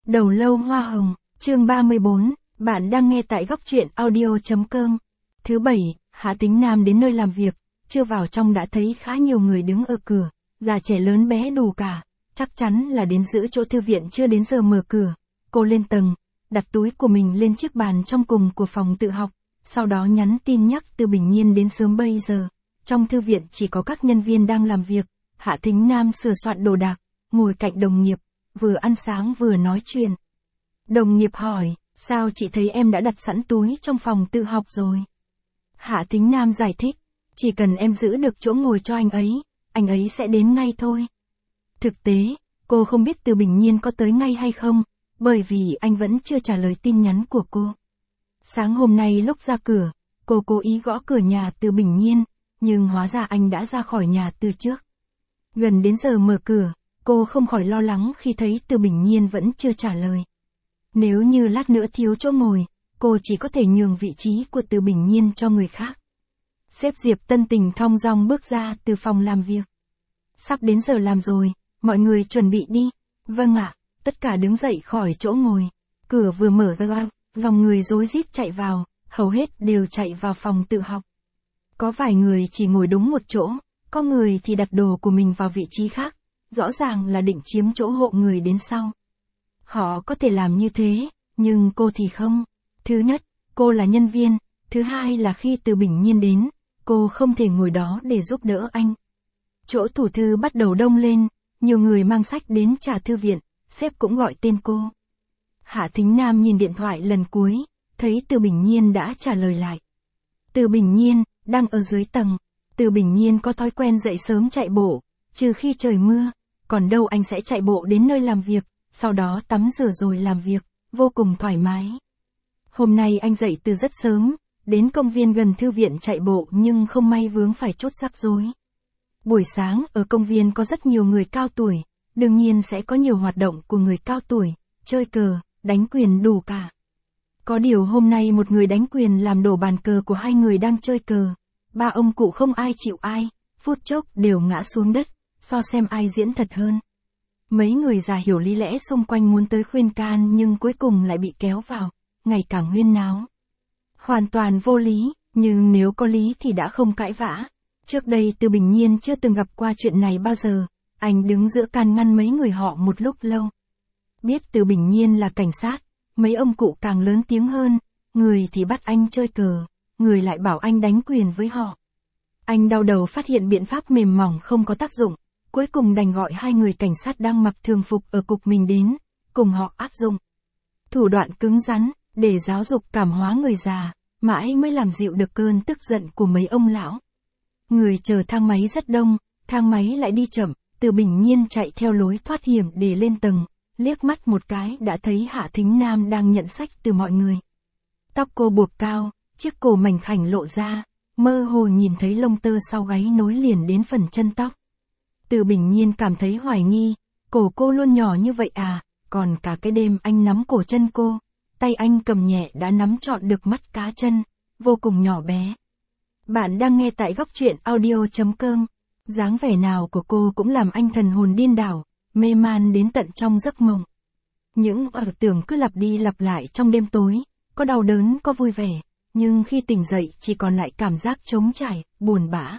Đầu lâu hoa hồng, chương 34, bạn đang nghe tại góc truyện audio.com. Thứ bảy, Hạ Thính Nam đến nơi làm việc, chưa vào trong đã thấy khá nhiều người đứng ở cửa, già trẻ lớn bé đủ cả, chắc chắn là đến giữ chỗ thư viện chưa đến giờ mở cửa. Cô lên tầng, đặt túi của mình lên chiếc bàn trong cùng của phòng tự học, sau đó nhắn tin nhắc Từ Bình Nhiên đến sớm bây giờ. Trong thư viện chỉ có các nhân viên đang làm việc, Hạ Thính Nam sửa soạn đồ đạc, ngồi cạnh đồng nghiệp, vừa ăn sáng vừa nói chuyện. Đồng nghiệp hỏi, sao chị thấy em đã đặt sẵn túi trong phòng tự học rồi? Hạ Thính Nam giải thích, chỉ cần em giữ được chỗ ngồi cho anh ấy sẽ đến ngay thôi. Thực tế, cô không biết Từ Bình Nhiên có tới ngay hay không, bởi vì anh vẫn chưa trả lời tin nhắn của cô. Sáng hôm nay lúc ra cửa, cô cố ý gõ cửa nhà Từ Bình Nhiên, nhưng hóa ra anh đã ra khỏi nhà từ trước. Gần đến giờ mở cửa, cô không khỏi lo lắng khi thấy Từ Bình Nhiên vẫn chưa trả lời. Nếu như lát nữa thiếu chỗ ngồi, cô chỉ có thể nhường vị trí của Từ Bình Nhiên cho người khác. Sếp Diệp Tân Tình thong dong bước ra từ phòng làm việc. Sắp đến giờ làm rồi, mọi người chuẩn bị đi. Vâng ạ, tất cả đứng dậy khỏi chỗ ngồi. Cửa vừa mở ra, dòng người rối rít chạy vào, hầu hết đều chạy vào phòng tự học. Có vài người chỉ ngồi đúng một chỗ, có người thì đặt đồ của mình vào vị trí khác, rõ ràng là định chiếm chỗ hộ người đến sau. Họ có thể làm như thế, nhưng cô thì không. Thứ nhất, cô là nhân viên, thứ hai là khi Từ Bình Nhiên đến, cô không thể ngồi đó để giúp đỡ anh. Chỗ thủ thư bắt đầu đông lên, nhiều người mang sách đến trả thư viện, sếp cũng gọi tên cô. Hạ Thính Nam nhìn điện thoại lần cuối, thấy Từ Bình Nhiên đã trả lời lại. Từ Bình Nhiên, đang ở dưới tầng. Từ Bình Nhiên có thói quen dậy sớm chạy bộ, trừ khi trời mưa, còn đâu anh sẽ chạy bộ đến nơi làm việc, sau đó tắm rửa rồi làm việc, vô cùng thoải mái. Hôm nay anh dậy từ rất sớm, đến công viên gần thư viện chạy bộ nhưng không may vướng phải chút rắc rối. Buổi sáng ở công viên có rất nhiều người cao tuổi, đương nhiên sẽ có nhiều hoạt động của người cao tuổi, chơi cờ, đánh quyền đủ cả. Có điều hôm nay một người đánh quyền làm đổ bàn cờ của hai người đang chơi cờ. Ba ông cụ không ai chịu ai, phút chốc đều ngã xuống đất, so xem ai diễn thật hơn. Mấy người già hiểu lý lẽ xung quanh muốn tới khuyên can nhưng cuối cùng lại bị kéo vào, ngày càng huyên náo. Hoàn toàn vô lý, nhưng nếu có lý thì đã không cãi vã. Trước đây Từ Bình Nhiên chưa từng gặp qua chuyện này bao giờ, anh đứng giữa can ngăn mấy người họ một lúc lâu. Biết Từ Bình Nhiên là cảnh sát, mấy ông cụ càng lớn tiếng hơn, người thì bắt anh chơi cờ, người lại bảo anh đánh quyền với họ. Anh đau đầu phát hiện biện pháp mềm mỏng không có tác dụng, cuối cùng đành gọi hai người cảnh sát đang mặc thường phục ở cục mình đến, cùng họ áp dụng thủ đoạn cứng rắn, để giáo dục cảm hóa người già, mãi mới làm dịu được cơn tức giận của mấy ông lão. Người chờ thang máy rất đông, thang máy lại đi chậm, Từ Bình Nhiên chạy theo lối thoát hiểm để lên tầng, liếc mắt một cái đã thấy Hạ Thính Nam đang nhận sách từ mọi người. Tóc cô buộc cao, chiếc cổ mảnh khảnh lộ ra, mơ hồ nhìn thấy lông tơ sau gáy nối liền đến phần chân tóc. Từ Bình Nhiên cảm thấy hoài nghi, cổ cô luôn nhỏ như vậy à, còn cả cái đêm anh nắm cổ chân cô, tay anh cầm nhẹ đã nắm trọn được mắt cá chân, vô cùng nhỏ bé. Bạn đang nghe tại góc truyện audio.com, dáng vẻ nào của cô cũng làm anh thần hồn điên đảo, mê man đến tận trong giấc mộng. Những ảo tưởng cứ lặp đi lặp lại trong đêm tối, có đau đớn có vui vẻ, nhưng khi tỉnh dậy chỉ còn lại cảm giác trống trải, buồn bã.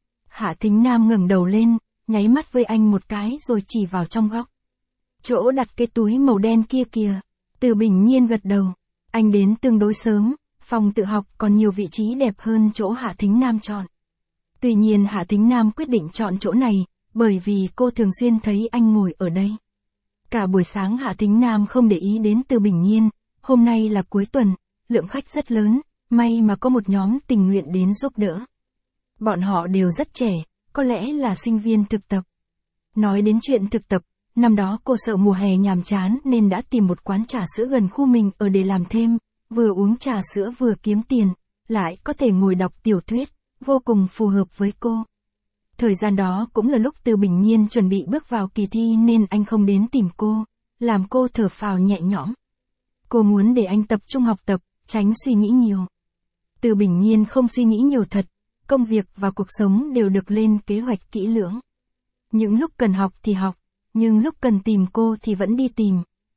Hạ Thính Nam ngẩng đầu lên, nháy mắt với anh một cái rồi chỉ vào trong góc. Chỗ đặt cái túi màu đen kia kìa. Từ Bình Nhiên gật đầu. Anh đến tương đối sớm, phòng tự học còn nhiều vị trí đẹp hơn chỗ Hạ Thính Nam chọn. Tuy nhiên Hạ Thính Nam quyết định chọn chỗ này, bởi vì cô thường xuyên thấy anh ngồi ở đây. Cả buổi sáng Hạ Thính Nam không để ý đến Từ Bình Nhiên, hôm nay là cuối tuần, lượng khách rất lớn, may mà có một nhóm tình nguyện đến giúp đỡ. Bọn họ đều rất trẻ, có lẽ là sinh viên thực tập. Nói đến chuyện thực tập, năm đó cô sợ mùa hè nhàm chán nên đã tìm một quán trà sữa gần khu mình ở để làm thêm, vừa uống trà sữa vừa kiếm tiền, lại có thể ngồi đọc tiểu thuyết, vô cùng phù hợp với cô. Thời gian đó cũng là lúc Từ Bình Nhiên chuẩn bị bước vào kỳ thi nên anh không đến tìm cô, làm cô thở phào nhẹ nhõm. Cô muốn để anh tập trung học tập, tránh suy nghĩ nhiều. Từ Bình Nhiên không suy nghĩ nhiều thật, công việc và cuộc sống đều được lên kế hoạch kỹ lưỡng. Những lúc cần học thì học, nhưng lúc cần tìm cô thì vẫn đi tìm,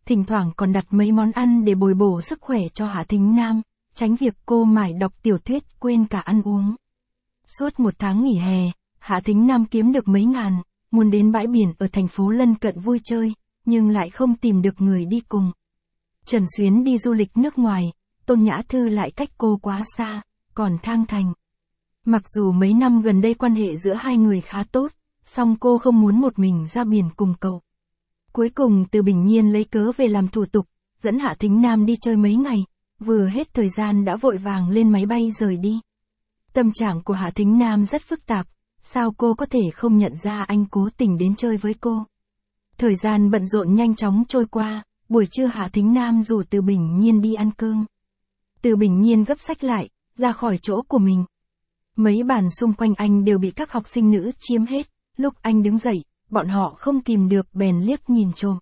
thỉnh thoảng còn đặt mấy món ăn để bồi bổ sức khỏe cho Hạ Thính Nam, tránh việc cô mải đọc tiểu thuyết quên cả ăn uống. Suốt 1 tháng nghỉ hè, Hạ Thính Nam kiếm được mấy ngàn, muốn đến bãi biển ở thành phố lân cận vui chơi, nhưng lại không tìm được người đi cùng. Trần Xuyến đi du lịch nước ngoài, Tôn Nhã Thư lại cách cô quá xa, còn Thang Thành. Mặc dù mấy năm gần đây quan hệ giữa hai người khá tốt, song cô không muốn một mình ra biển cùng cậu. Cuối cùng Từ Bình Nhiên lấy cớ về làm thủ tục, dẫn Hạ Thính Nam đi chơi mấy ngày, vừa hết thời gian đã vội vàng lên máy bay rời đi. Tâm trạng của Hạ Thính Nam rất phức tạp, sao cô có thể không nhận ra anh cố tình đến chơi với cô. Thời gian bận rộn nhanh chóng trôi qua, buổi trưa Hạ Thính Nam rủ Từ Bình Nhiên đi ăn cơm. Từ Bình Nhiên gấp sách lại, ra khỏi chỗ của mình. Mấy bàn xung quanh anh đều bị các học sinh nữ chiếm hết, lúc anh đứng dậy, bọn họ không kìm được bèn liếc nhìn trộm.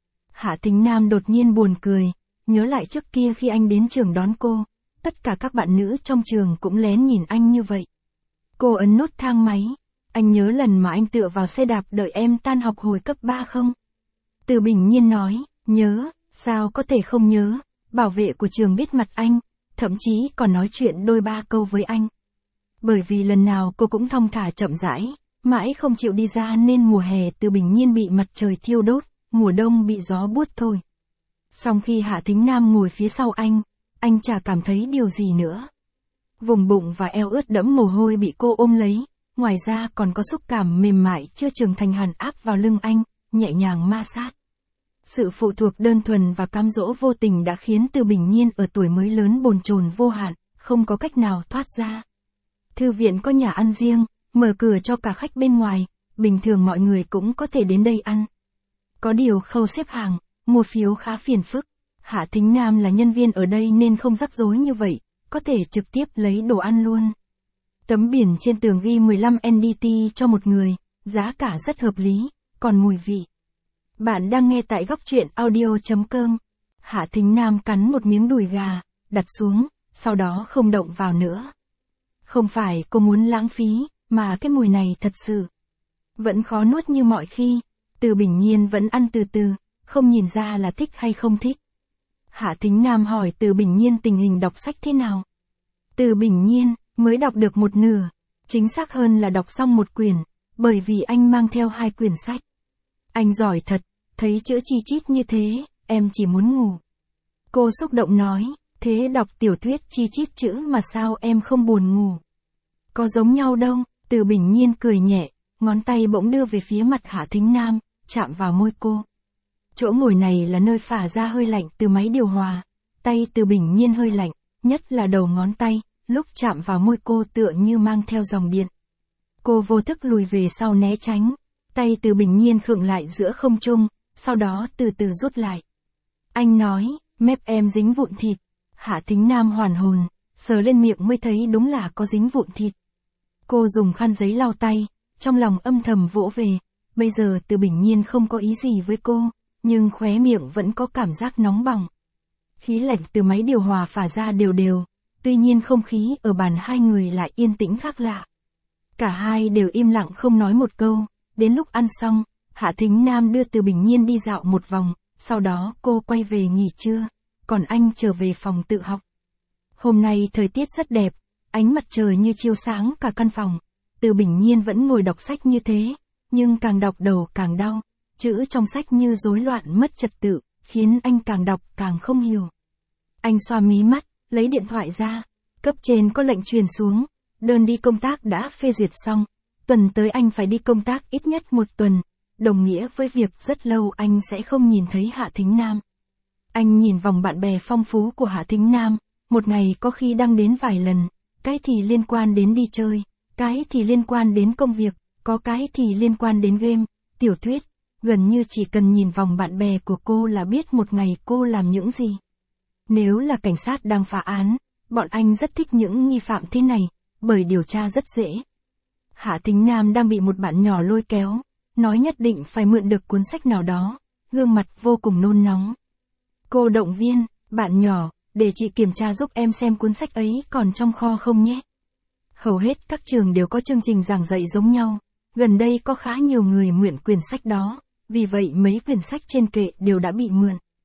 Hạ Thính Nam đột nhiên buồn cười, nhớ lại trước kia khi anh đến trường đón cô, tất cả các bạn nữ trong trường cũng lén nhìn anh như vậy. Cô ấn nút thang máy, anh nhớ lần mà anh tựa vào xe đạp đợi em tan học hồi cấp 3 không? Từ Bình Nhiên nói, nhớ, sao có thể không nhớ, bảo vệ của trường biết mặt anh, thậm chí còn nói chuyện đôi ba câu với anh. Bởi vì lần nào cô cũng thong thả chậm rãi, mãi không chịu đi ra nên mùa hè Từ Bình Nhiên bị mặt trời thiêu đốt, mùa đông bị gió buốt thôi. Song khi Hạ Thính Nam ngồi phía sau anh chả cảm thấy điều gì nữa. Vùng bụng và eo ướt đẫm mồ hôi bị cô ôm lấy, ngoài ra còn có xúc cảm mềm mại chưa trưởng thành hẳn áp vào lưng anh, nhẹ nhàng ma sát. Sự phụ thuộc đơn thuần và cám dỗ vô tình đã khiến Từ Bình Nhiên ở tuổi mới lớn bồn chồn vô hạn, không có cách nào thoát ra. Thư viện có nhà ăn riêng, mở cửa cho cả khách bên ngoài, bình thường mọi người cũng có thể đến đây ăn. Có điều khâu xếp hàng, mua phiếu khá phiền phức. Hạ Thính Nam là nhân viên ở đây nên không rắc rối như vậy, có thể trực tiếp lấy đồ ăn luôn. Tấm biển trên tường ghi 15 NDT cho một người, giá cả rất hợp lý, còn mùi vị. Bạn đang nghe tại góc truyện audio.com. Hạ Thính Nam cắn một miếng đùi gà, đặt xuống, sau đó không động vào nữa. Không phải cô muốn lãng phí, mà cái mùi này thật sự vẫn khó nuốt như mọi khi. Từ Bình Nhiên vẫn ăn từ từ, không nhìn ra là thích hay không thích. Hạ Thính Nam hỏi Từ Bình Nhiên tình hình đọc sách thế nào. Từ Bình Nhiên mới đọc được một nửa, chính xác hơn là đọc xong một quyển, bởi vì anh mang theo 2 quyển sách. Anh giỏi thật, thấy chữ chi chít như thế, em chỉ muốn ngủ. Cô xúc động nói, thế đọc tiểu thuyết chi chít chữ mà sao em không buồn ngủ? Có giống nhau đâu. Từ Bình Nhiên cười nhẹ, ngón tay bỗng đưa về phía mặt Hạ Thính Nam, chạm vào môi cô. Chỗ ngồi này là nơi phả ra hơi lạnh từ máy điều hòa, tay Từ Bình Nhiên hơi lạnh, nhất là đầu ngón tay, lúc chạm vào môi cô tựa như mang theo dòng điện. Cô vô thức lùi về sau né tránh, tay Từ Bình Nhiên khựng lại giữa không trung, sau đó từ từ rút lại. Anh nói, mép em dính vụn thịt. Hạ Thính Nam hoàn hồn, sờ lên miệng mới thấy đúng là có dính vụn thịt. Cô dùng khăn giấy lau tay, trong lòng âm thầm vỗ về, bây giờ Từ Bình Nhiên không có ý gì với cô, nhưng khóe miệng vẫn có cảm giác nóng bỏng. Khí lạnh từ máy điều hòa phả ra đều đều, tuy nhiên không khí ở bàn hai người lại yên tĩnh khác lạ. Cả hai đều im lặng không nói một câu, đến lúc ăn xong, Hạ Thính Nam đưa Từ Bình Nhiên đi dạo một vòng, sau đó cô quay về nghỉ trưa, còn anh trở về phòng tự học. Hôm nay thời tiết rất đẹp, ánh mặt trời như chiếu sáng cả căn phòng. Từ Bình Nhiên vẫn ngồi đọc sách như thế, nhưng càng đọc đầu càng đau, chữ trong sách như rối loạn mất trật tự, khiến anh càng đọc càng không hiểu. Anh xoa mí mắt, lấy điện thoại ra, cấp trên có lệnh truyền xuống, đơn đi công tác đã phê duyệt xong, tuần tới anh phải đi công tác ít nhất 1 tuần, đồng nghĩa với việc rất lâu anh sẽ không nhìn thấy Hạ Thính Nam. Anh nhìn vòng bạn bè phong phú của Hạ Thính Nam, một ngày có khi đăng đến vài lần, cái thì liên quan đến đi chơi, cái thì liên quan đến công việc, có cái thì liên quan đến game, tiểu thuyết, gần như chỉ cần nhìn vòng bạn bè của cô là biết một ngày cô làm những gì. Nếu là cảnh sát đang phá án, bọn anh rất thích những nghi phạm thế này, bởi điều tra rất dễ. Hạ Thính Nam đang bị một bạn nhỏ lôi kéo, nói nhất định phải mượn được cuốn sách nào đó, gương mặt vô cùng nôn nóng. Cô động viên, bạn nhỏ, để chị kiểm tra giúp em xem cuốn sách ấy còn trong kho không nhé. Hầu hết các trường đều có chương trình giảng dạy giống nhau, gần đây có khá nhiều người mượn quyển sách đó, vì vậy mấy quyển sách trên kệ đều đã bị mượn.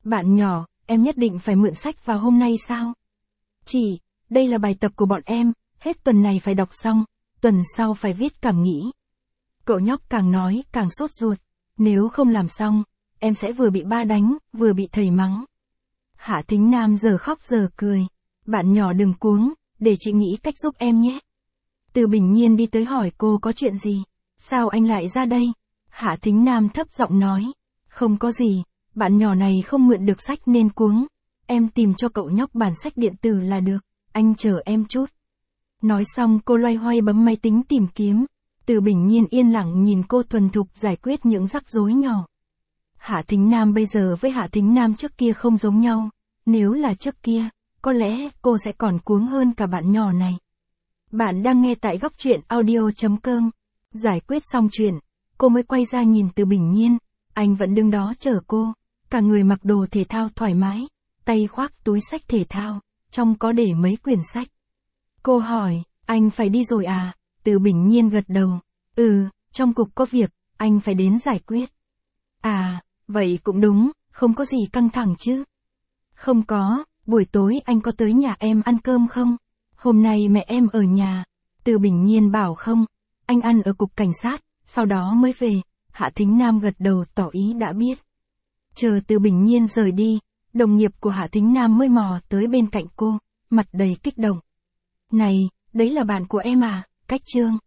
Bạn nhỏ, em nhất định phải mượn sách vào hôm nay sao? Chị, đây là bài tập của bọn em, hết tuần này phải đọc xong, tuần sau phải viết cảm nghĩ. Cậu nhóc càng nói càng sốt ruột, nếu không làm xong, em sẽ vừa bị ba đánh, vừa bị thầy mắng. Hạ Thính Nam giờ khóc giờ cười, bạn nhỏ đừng cuống, để chị nghĩ cách giúp em nhé. Từ Bình Nhiên đi tới hỏi cô có chuyện gì, sao anh lại ra đây? Hạ Thính Nam thấp giọng nói, không có gì, bạn nhỏ này không mượn được sách nên cuống, em tìm cho cậu nhóc bản sách điện tử là được, anh chờ em chút. Nói xong cô loay hoay bấm máy tính tìm kiếm, Từ Bình Nhiên yên lặng nhìn cô thuần thục giải quyết những rắc rối nhỏ. Hạ Thính Nam bây giờ với Hạ Thính Nam trước kia không giống nhau, nếu là trước kia, có lẽ cô sẽ còn cuống hơn cả bạn nhỏ này. Bạn đang nghe tại góc truyện audio.com. Giải quyết xong chuyện, cô mới quay ra nhìn Từ Bình Nhiên, anh vẫn đứng đó chờ cô, cả người mặc đồ thể thao thoải mái, tay khoác túi sách thể thao, trong có để mấy quyển sách. Cô hỏi, anh phải đi rồi à? Từ Bình Nhiên gật đầu, trong cục có việc, anh phải đến giải quyết. À, vậy cũng đúng, không có gì căng thẳng chứ? Không có, buổi tối anh có tới nhà em ăn cơm không? Hôm nay mẹ em ở nhà. Từ Bình Nhiên bảo không, anh ăn ở cục cảnh sát, sau đó mới về. Hạ Thính Nam gật đầu tỏ ý đã biết. Chờ Từ Bình Nhiên rời đi, đồng nghiệp của Hạ Thính Nam mới mò tới bên cạnh cô, mặt đầy kích động. Này, đấy là bạn của em à, Cách Trương.